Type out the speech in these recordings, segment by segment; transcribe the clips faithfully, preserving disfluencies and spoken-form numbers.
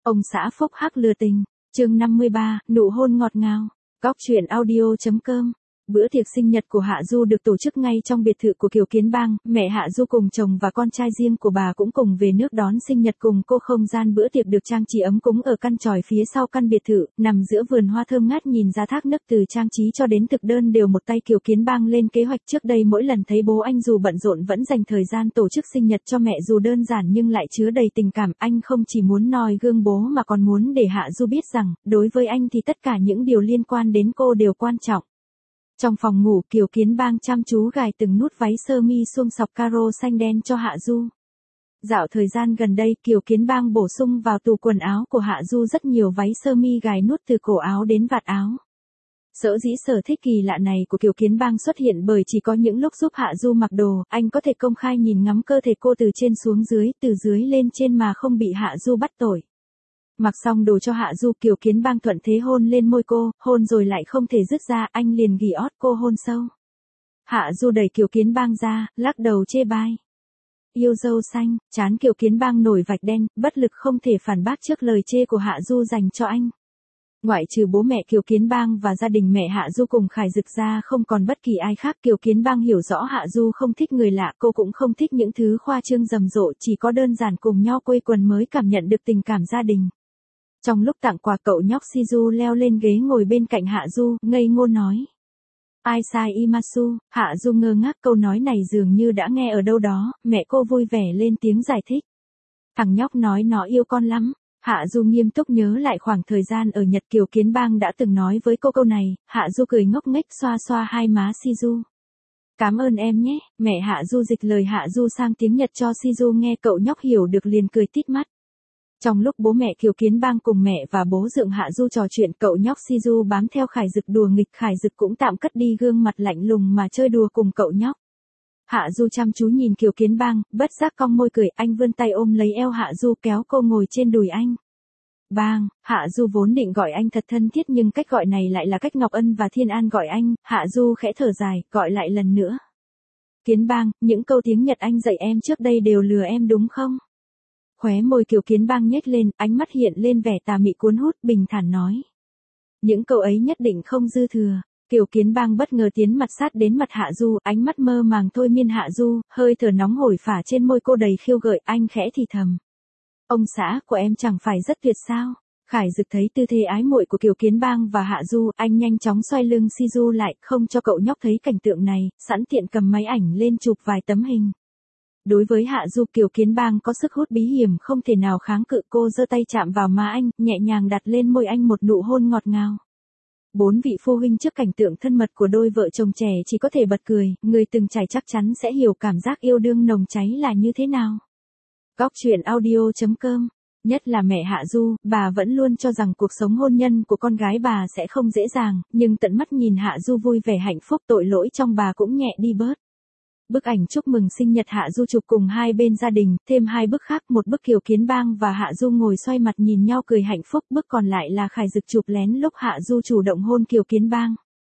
Ông xã phúc hắc lừa tình, chương năm mươi ba, nụ hôn ngọt ngào. Góc truyện audio chấm com. Bữa tiệc sinh nhật của Hạ Du được tổ chức ngay trong biệt thự của Kiều Kiến Bang, mẹ Hạ Du cùng chồng và con trai riêng của bà cũng cùng về nước đón sinh nhật cùng cô. Không gian bữa tiệc được trang trí ấm cúng ở căn chòi phía sau căn biệt thự, nằm giữa vườn hoa thơm ngát nhìn ra thác nước. Từ trang trí cho đến thực đơn đều một tay Kiều Kiến Bang lên kế hoạch. Trước đây mỗi lần thấy bố anh dù bận rộn vẫn dành thời gian tổ chức sinh nhật cho mẹ, dù đơn giản nhưng lại chứa đầy tình cảm. Anh không chỉ muốn noi gương bố mà còn muốn để Hạ Du biết rằng, đối với anh thì tất cả những điều liên quan đến cô đều quan trọng. Trong phòng ngủ, Kiều Kiến Bang chăm chú gài từng nút váy sơ mi suông sọc caro xanh đen cho Hạ Du. Dạo thời gian gần đây, Kiều Kiến Bang bổ sung vào tủ quần áo của Hạ Du rất nhiều váy sơ mi gài nút từ cổ áo đến vạt áo. Sở dĩ sở thích kỳ lạ này của Kiều Kiến Bang xuất hiện bởi chỉ có những lúc giúp Hạ Du mặc đồ, anh có thể công khai nhìn ngắm cơ thể cô từ trên xuống dưới, từ dưới lên trên mà không bị Hạ Du bắt tội. Mặc xong đồ cho Hạ Du, Kiều Kiến Bang thuận thế hôn lên môi cô, hôn rồi lại không thể dứt ra, anh liền ghì ót cô hôn sâu. Hạ Du đẩy Kiều Kiến Bang ra, lắc đầu chê bai. Yêu dâu xanh, trán Kiều Kiến Bang nổi vạch đen, bất lực không thể phản bác trước lời chê của Hạ Du dành cho anh. Ngoại trừ bố mẹ Kiều Kiến Bang và gia đình mẹ Hạ Du cùng Khải Dực ra, không còn bất kỳ ai khác. Kiều Kiến Bang hiểu rõ Hạ Du không thích người lạ, cô cũng không thích những thứ khoa trương rầm rộ, chỉ có đơn giản cùng nhau quây quần mới cảm nhận được tình cảm gia đình. Trong lúc tặng quà, cậu nhóc Shizu leo lên ghế ngồi bên cạnh Hạ Du, ngây ngô nói. Ai sai Imasu, Hạ Du ngơ ngác, câu nói này dường như đã nghe ở đâu đó, mẹ cô vui vẻ lên tiếng giải thích. Thằng nhóc nói nó yêu con lắm. Hạ Du nghiêm túc nhớ lại khoảng thời gian ở Nhật Kiều Kiến Bang đã từng nói với cô câu này. Hạ Du cười ngốc nghếch xoa xoa hai má Shizu. Cảm ơn em nhé, mẹ Hạ Du dịch lời Hạ Du sang tiếng Nhật cho Shizu nghe, cậu nhóc hiểu được liền cười tít mắt. Trong lúc bố mẹ Kiều Kiến Bang cùng mẹ và bố dượng Hạ Du trò chuyện, cậu nhóc Shizu bám theo Khải Dực đùa nghịch. Khải Dực cũng tạm cất đi gương mặt lạnh lùng mà chơi đùa cùng cậu nhóc. Hạ Du chăm chú nhìn Kiều Kiến Bang, bất giác cong môi cười, anh vươn tay ôm lấy eo Hạ Du kéo cô ngồi trên đùi anh. Bang, Hạ Du vốn định gọi anh thật thân thiết nhưng cách gọi này lại là cách Ngọc Ân và Thiên An gọi anh. Hạ Du khẽ thở dài, gọi lại lần nữa. Kiến Bang, những câu tiếng Nhật anh dạy em trước đây đều lừa em đúng không? Khóe môi Kiều Kiến Bang nhếch lên, ánh mắt hiện lên vẻ tà mị cuốn hút, bình thản nói. Những câu ấy nhất định không dư thừa. Kiều Kiến Bang bất ngờ tiến mặt sát đến mặt Hạ Du, ánh mắt mơ màng thôi miên Hạ Du, hơi thở nóng hổi phả trên môi cô đầy khiêu gợi, anh khẽ thì thầm. Ông xã của em chẳng phải rất tuyệt sao? Khải Dực thấy tư thế ái muội của Kiều Kiến Bang và Hạ Du, anh nhanh chóng xoay lưng Shizu lại, không cho cậu nhóc thấy cảnh tượng này, sẵn tiện cầm máy ảnh lên chụp vài tấm hình. Đối với Hạ Du, Kiều Kiến Bang có sức hút bí hiểm không thể nào kháng cự, cô giơ tay chạm vào má anh, nhẹ nhàng đặt lên môi anh một nụ hôn ngọt ngào. Bốn vị phụ huynh trước cảnh tượng thân mật của đôi vợ chồng trẻ chỉ có thể bật cười, người từng trải chắc chắn sẽ hiểu cảm giác yêu đương nồng cháy là như thế nào. Góc truyện audio chấm com. Nhất là mẹ Hạ Du, bà vẫn luôn cho rằng cuộc sống hôn nhân của con gái bà sẽ không dễ dàng, nhưng tận mắt nhìn Hạ Du vui vẻ hạnh phúc, tội lỗi trong bà cũng nhẹ đi bớt. Bức ảnh chúc mừng sinh nhật Hạ Du chụp cùng hai bên gia đình, thêm hai bức khác, một bức Kiều Kiến Bang và Hạ Du ngồi xoay mặt nhìn nhau cười hạnh phúc, bức còn lại là Khải Dực chụp lén lúc Hạ Du chủ động hôn Kiều Kiến Bang.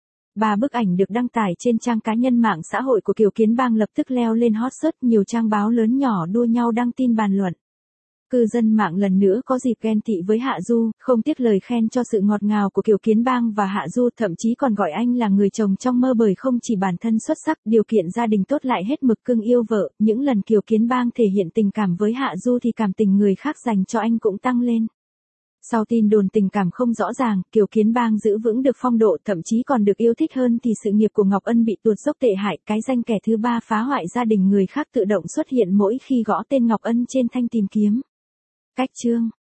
Ba bức ảnh được đăng tải trên trang cá nhân mạng xã hội của Kiều Kiến Bang lập tức leo lên hot search, nhiều trang báo lớn nhỏ đua nhau đăng tin bàn luận. Cư dân mạng lần nữa có dịp ghen tị với Hạ Du, không tiếc lời khen cho sự ngọt ngào của Kiều Kiến Bang và Hạ Du, thậm chí còn gọi anh là người chồng trong mơ bởi không chỉ bản thân xuất sắc, điều kiện gia đình tốt lại hết mực cưng yêu vợ. Những lần Kiều Kiến Bang thể hiện tình cảm với Hạ Du thì cảm tình người khác dành cho anh cũng tăng lên. Sau tin đồn tình cảm không rõ ràng, Kiều Kiến Bang giữ vững được phong độ, thậm chí còn được yêu thích hơn thì sự nghiệp của Ngọc Ân bị tuột dốc tệ hại, cái danh kẻ thứ ba phá hoại gia đình người khác tự động xuất hiện mỗi khi gõ tên Ngọc Ân trên thanh tìm kiếm. Cách chương